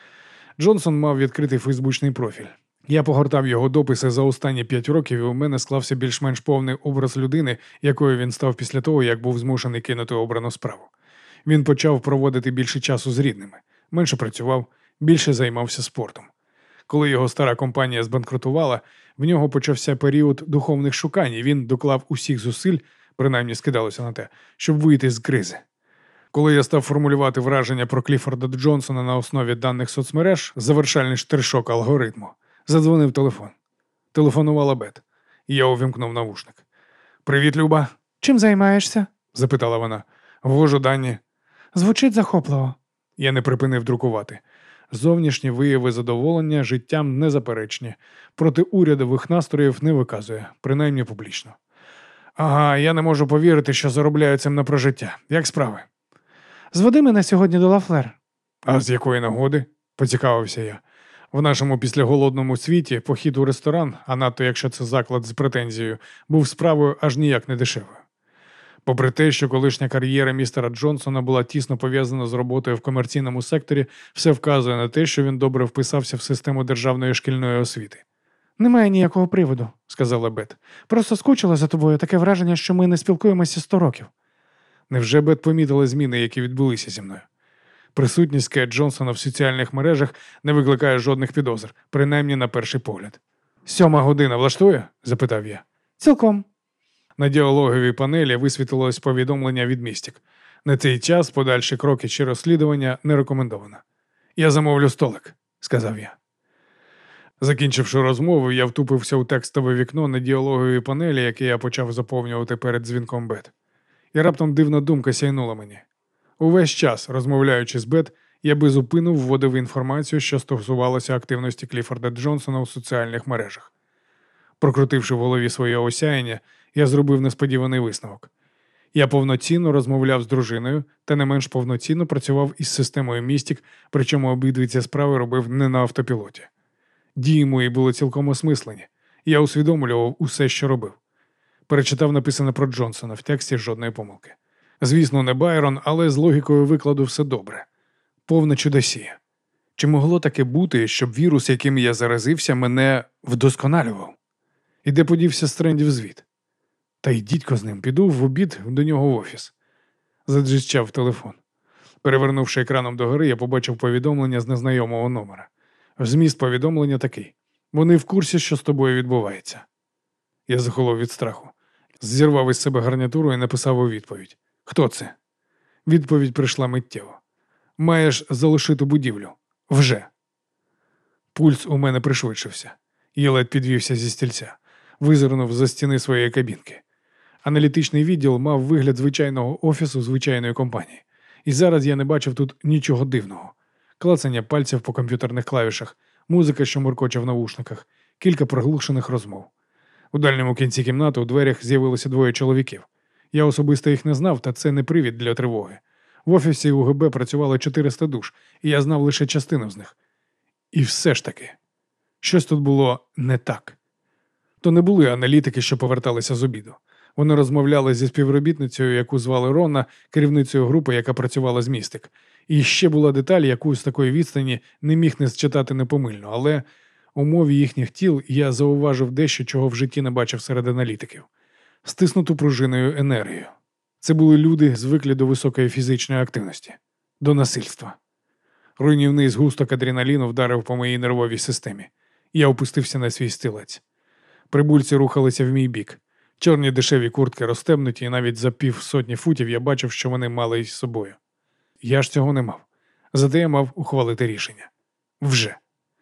Джонсон мав відкритий фейсбучний профіль. Я погортав його дописи за останні п'ять років, і у мене склався більш-менш повний образ людини, якою він став після того, як був змушений кинути обрану справу. Він почав проводити більше часу з рідними, менше працював, більше займався спортом. Коли його стара компанія збанкрутувала, в нього почався період духовних шукань, і він доклав усіх зусиль, принаймні скидалося на те, щоб вийти з кризи. Коли я став формулювати враження про Кліфорда Джонсона на основі даних соцмереж, завершальний штришок алгоритму, задзвонив телефон. Телефонувала Бет. Я увімкнув навушник. «Привіт, Люба!» Чим займаєшся? запитала вона. «Ввожу дані». Звучить захопливо. Я не припинив друкувати. Зовнішні вияви задоволення життям незаперечні. Проти урядових настроїв не виказує, принаймні публічно. «Ага, я не можу повірити, що заробляю цим на прожиття. Як справи?» «Зведи мене сьогодні до Лафлер». «А з якої нагоди?» – поцікавився я. В нашому післяголодному світі похід у ресторан, а надто якщо це заклад з претензією, був справою аж ніяк не дешевою. Попри те, що колишня кар'єра містера Джонсона була тісно пов'язана з роботою в комерційному секторі, все вказує на те, що він добре вписався в систему державної шкільної освіти. «Немає ніякого приводу», – сказала Бет. «Просто скучила за тобою, таке враження, що ми не спілкуємося сто років». Невже Бет помітила зміни, які відбулися зі мною? Присутність Кет Джонсона в соціальних мережах не викликає жодних підозр, принаймні на перший погляд. «Сьома година влаштує?» – запитав я. «Цілком». На діалоговій панелі висвітилось повідомлення від Містік. На цей час подальші кроки чи розслідування не рекомендовано. «Я замовлю столик», – сказав я. Закінчивши розмову, я втупився у текстове вікно на діалоговій панелі, яке я почав заповнювати перед дзвінком Бет. І раптом дивна думка сяйнула мені. Увесь час, розмовляючи з Бет, я безупинно вводив інформацію, що стосувалося активності Кліфорда Джонсона у соціальних мережах. Прокрутивши в голові своє осяяння, я зробив несподіваний висновок. Я повноцінно розмовляв з дружиною, та не менш повноцінно працював із системою Містік, причому обидві ці справи робив не на автопілоті. Дії мої були цілком осмислені. Я усвідомлював усе, що робив. Перечитав написане про Джонсона, в тексті жодної помилки. Звісно, не Байрон, але з логікою викладу все добре. Повна чудосія. Чи могло таке бути, щоб вірус, яким я заразився, мене вдосконалював? І де подівся Стрендів звіт? Та й дідько з ним, піду в обід до нього в офіс. Заджищав телефон. Перевернувши екраном догори, я побачив повідомлення з незнайомого номера. Зміст повідомлення такий. Вони в курсі, що з тобою відбувається. Я захолов від страху. Зірвав із себе гарнітуру і написав у відповідь. Хто це? Відповідь прийшла миттєво. Маєш залишити будівлю. Вже. Пульс у мене пришвидшився. Я ледь підвівся зі стільця. Визирнув за стіни своєї кабінки. Аналітичний відділ мав вигляд звичайного офісу звичайної компанії. І зараз я не бачив тут нічого дивного. Клацання пальців по комп'ютерних клавішах, музика, що муркоче в навушниках, кілька приглушених розмов. У дальньому кінці кімнати у дверях з'явилося двоє чоловіків. Я особисто їх не знав, та це не привід для тривоги. В офісі УГБ працювало чотириста душ, і я знав лише частину з них. І все ж таки, щось тут було не так. То не були аналітики, що поверталися з обіду. Вони розмовляли зі співробітницею, яку звали Ронна, керівницею групи, яка працювала з містик. І ще була деталь, яку з такої відстані не міг не считати непомильно, але у мові їхніх тіл я зауважив дещо, чого в житті не бачив серед аналітиків. Стиснуту пружиною енергію. Це були люди, звиклі до високої фізичної активності, до насильства. Руйнівний згусток адреналіну вдарив по моїй нервовій системі. Я опустився на свій стілець. Прибульці рухалися в мій бік. Чорні дешеві куртки розстебнуті, і навіть за пів сотні футів я бачив, що вони мали із собою. Я ж цього не мав. Зате я мав ухвалити рішення. Вже.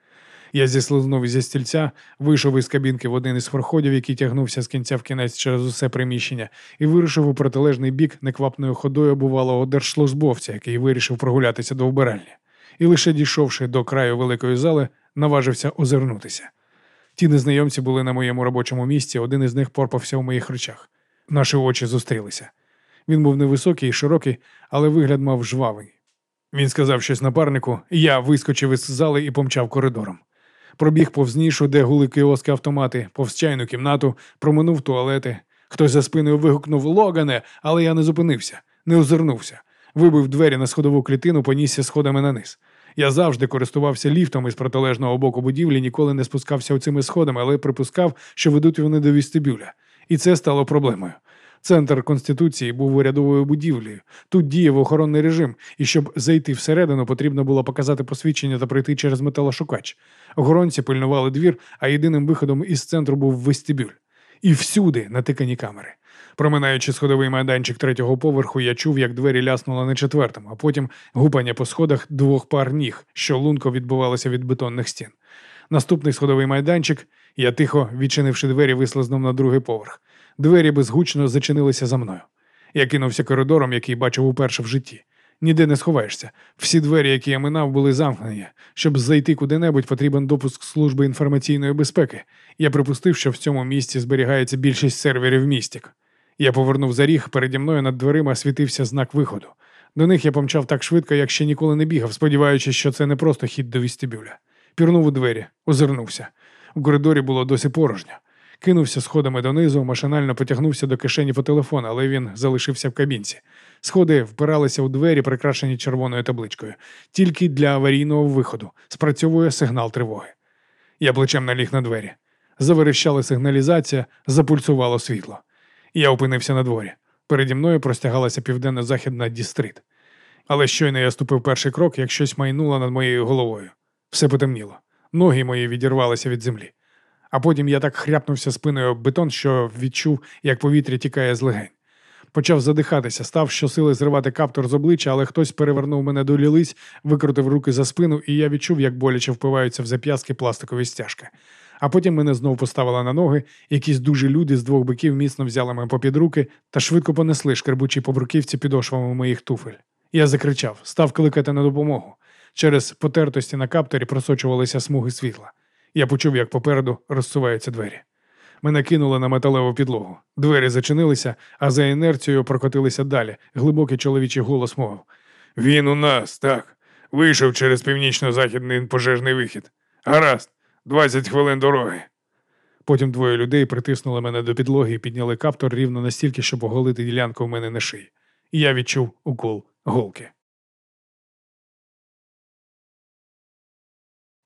Я зіслизнув зі стільця, вийшов із кабінки в один із проходів, який тягнувся з кінця в кінець через усе приміщення, і вирушив у протилежний бік неквапною ходою бувалого держслужбовця, який вирішив прогулятися до вбиральні. І лише дійшовши до краю великої зали, наважився озирнутися. Ті незнайомці були на моєму робочому місці, один із них порпався у моїх речах. Наші очі зустрілися. Він був невисокий і широкий, але вигляд мав жвавий. Він сказав щось напарнику, і я вискочив із зали і помчав коридором. Пробіг повз нішу, де гули кіоски-автомати, повз чайну кімнату, проминув туалети. Хтось за спиною вигукнув «Логане!», але я не зупинився, не озирнувся. Вибив двері на сходову клітину, понісся сходами на низ. Я завжди користувався ліфтом із протилежного боку будівлі, ніколи не спускався оцими сходами, але припускав, що ведуть вони до вестибюля. І це стало проблемою. Центр Конституції був урядовою будівлею. Тут діяв охоронний режим, і щоб зайти всередину, потрібно було показати посвідчення та пройти через металошукач. Охоронці пильнували двір, а єдиним виходом із центру був вестибюль. І всюди натикані камери. Проминаючи сходовий майданчик третього поверху, я чув, як двері ляснули на четвертому, а потім гупання по сходах двох пар ніг, що лунко відбувалося від бетонних стін. Наступний сходовий майданчик, я тихо, відчинивши двері, вислизнув на другий поверх. Двері безгучно зачинилися за мною. Я кинувся коридором, який бачив уперше в житті. Ніде не сховаєшся. Всі двері, які я минав, були замкнені. Щоб зайти куди-небудь, потрібен допуск служби інформаційної безпеки. Я припустив, що в цьому місці зберігається більшість серверів містик. Я повернув за ріг, переді мною над дверима світився знак виходу. До них я помчав так швидко, як ще ніколи не бігав, сподіваючись, що це не просто хід до вестибюля. Пірнув у двері, озирнувся. У коридорі було досі порожньо. Кинувся сходами донизу, машинально потягнувся до кишені по телефону, але він залишився в кабінці. Сходи впиралися у двері, прикрашені червоною табличкою. Тільки для аварійного виходу. Спрацьовує сигнал тривоги. Я плечем наліг на двері. Заверещала сигналізація, запульсувало світло. Я опинився на дворі. Переді мною простягалася південно-західна Ді-стріт. Але щойно я ступив перший крок, як щось майнуло над моєю головою. Все потемніло. Ноги мої відірвалися від землі. А потім я так хряпнувся спиною об бетон, що відчув, як повітря тікає з легень. Почав задихатися, став щосили зривати каптур з обличчя, але хтось перевернув мене до лілиць, викрутив руки за спину, і я відчув, як боляче впиваються в зап'ястки пластикові стяжки. А потім мене знов поставили на ноги, якісь дуже люди з двох боків міцно взяли мене попід руки та швидко понесли, шкребучі по бруківці підошвами моїх туфель. Я закричав, став кликати на допомогу. Через потертості на каптурі просочувалися смуги світла. Я почув, як попереду розсуваються двері. Мене кинули на металеву підлогу. Двері зачинилися, а за інерцією прокотилися далі. Глибокий чоловічий голос мовив. «Він у нас, так. Вийшов через північно-західний пожежний вихід. Гаразд, двадцять хвилин дороги». Потім двоє людей притиснули мене до підлоги і підняли каптур рівно настільки, щоб оголити ділянку в мене на шиї. І я відчув укол голки.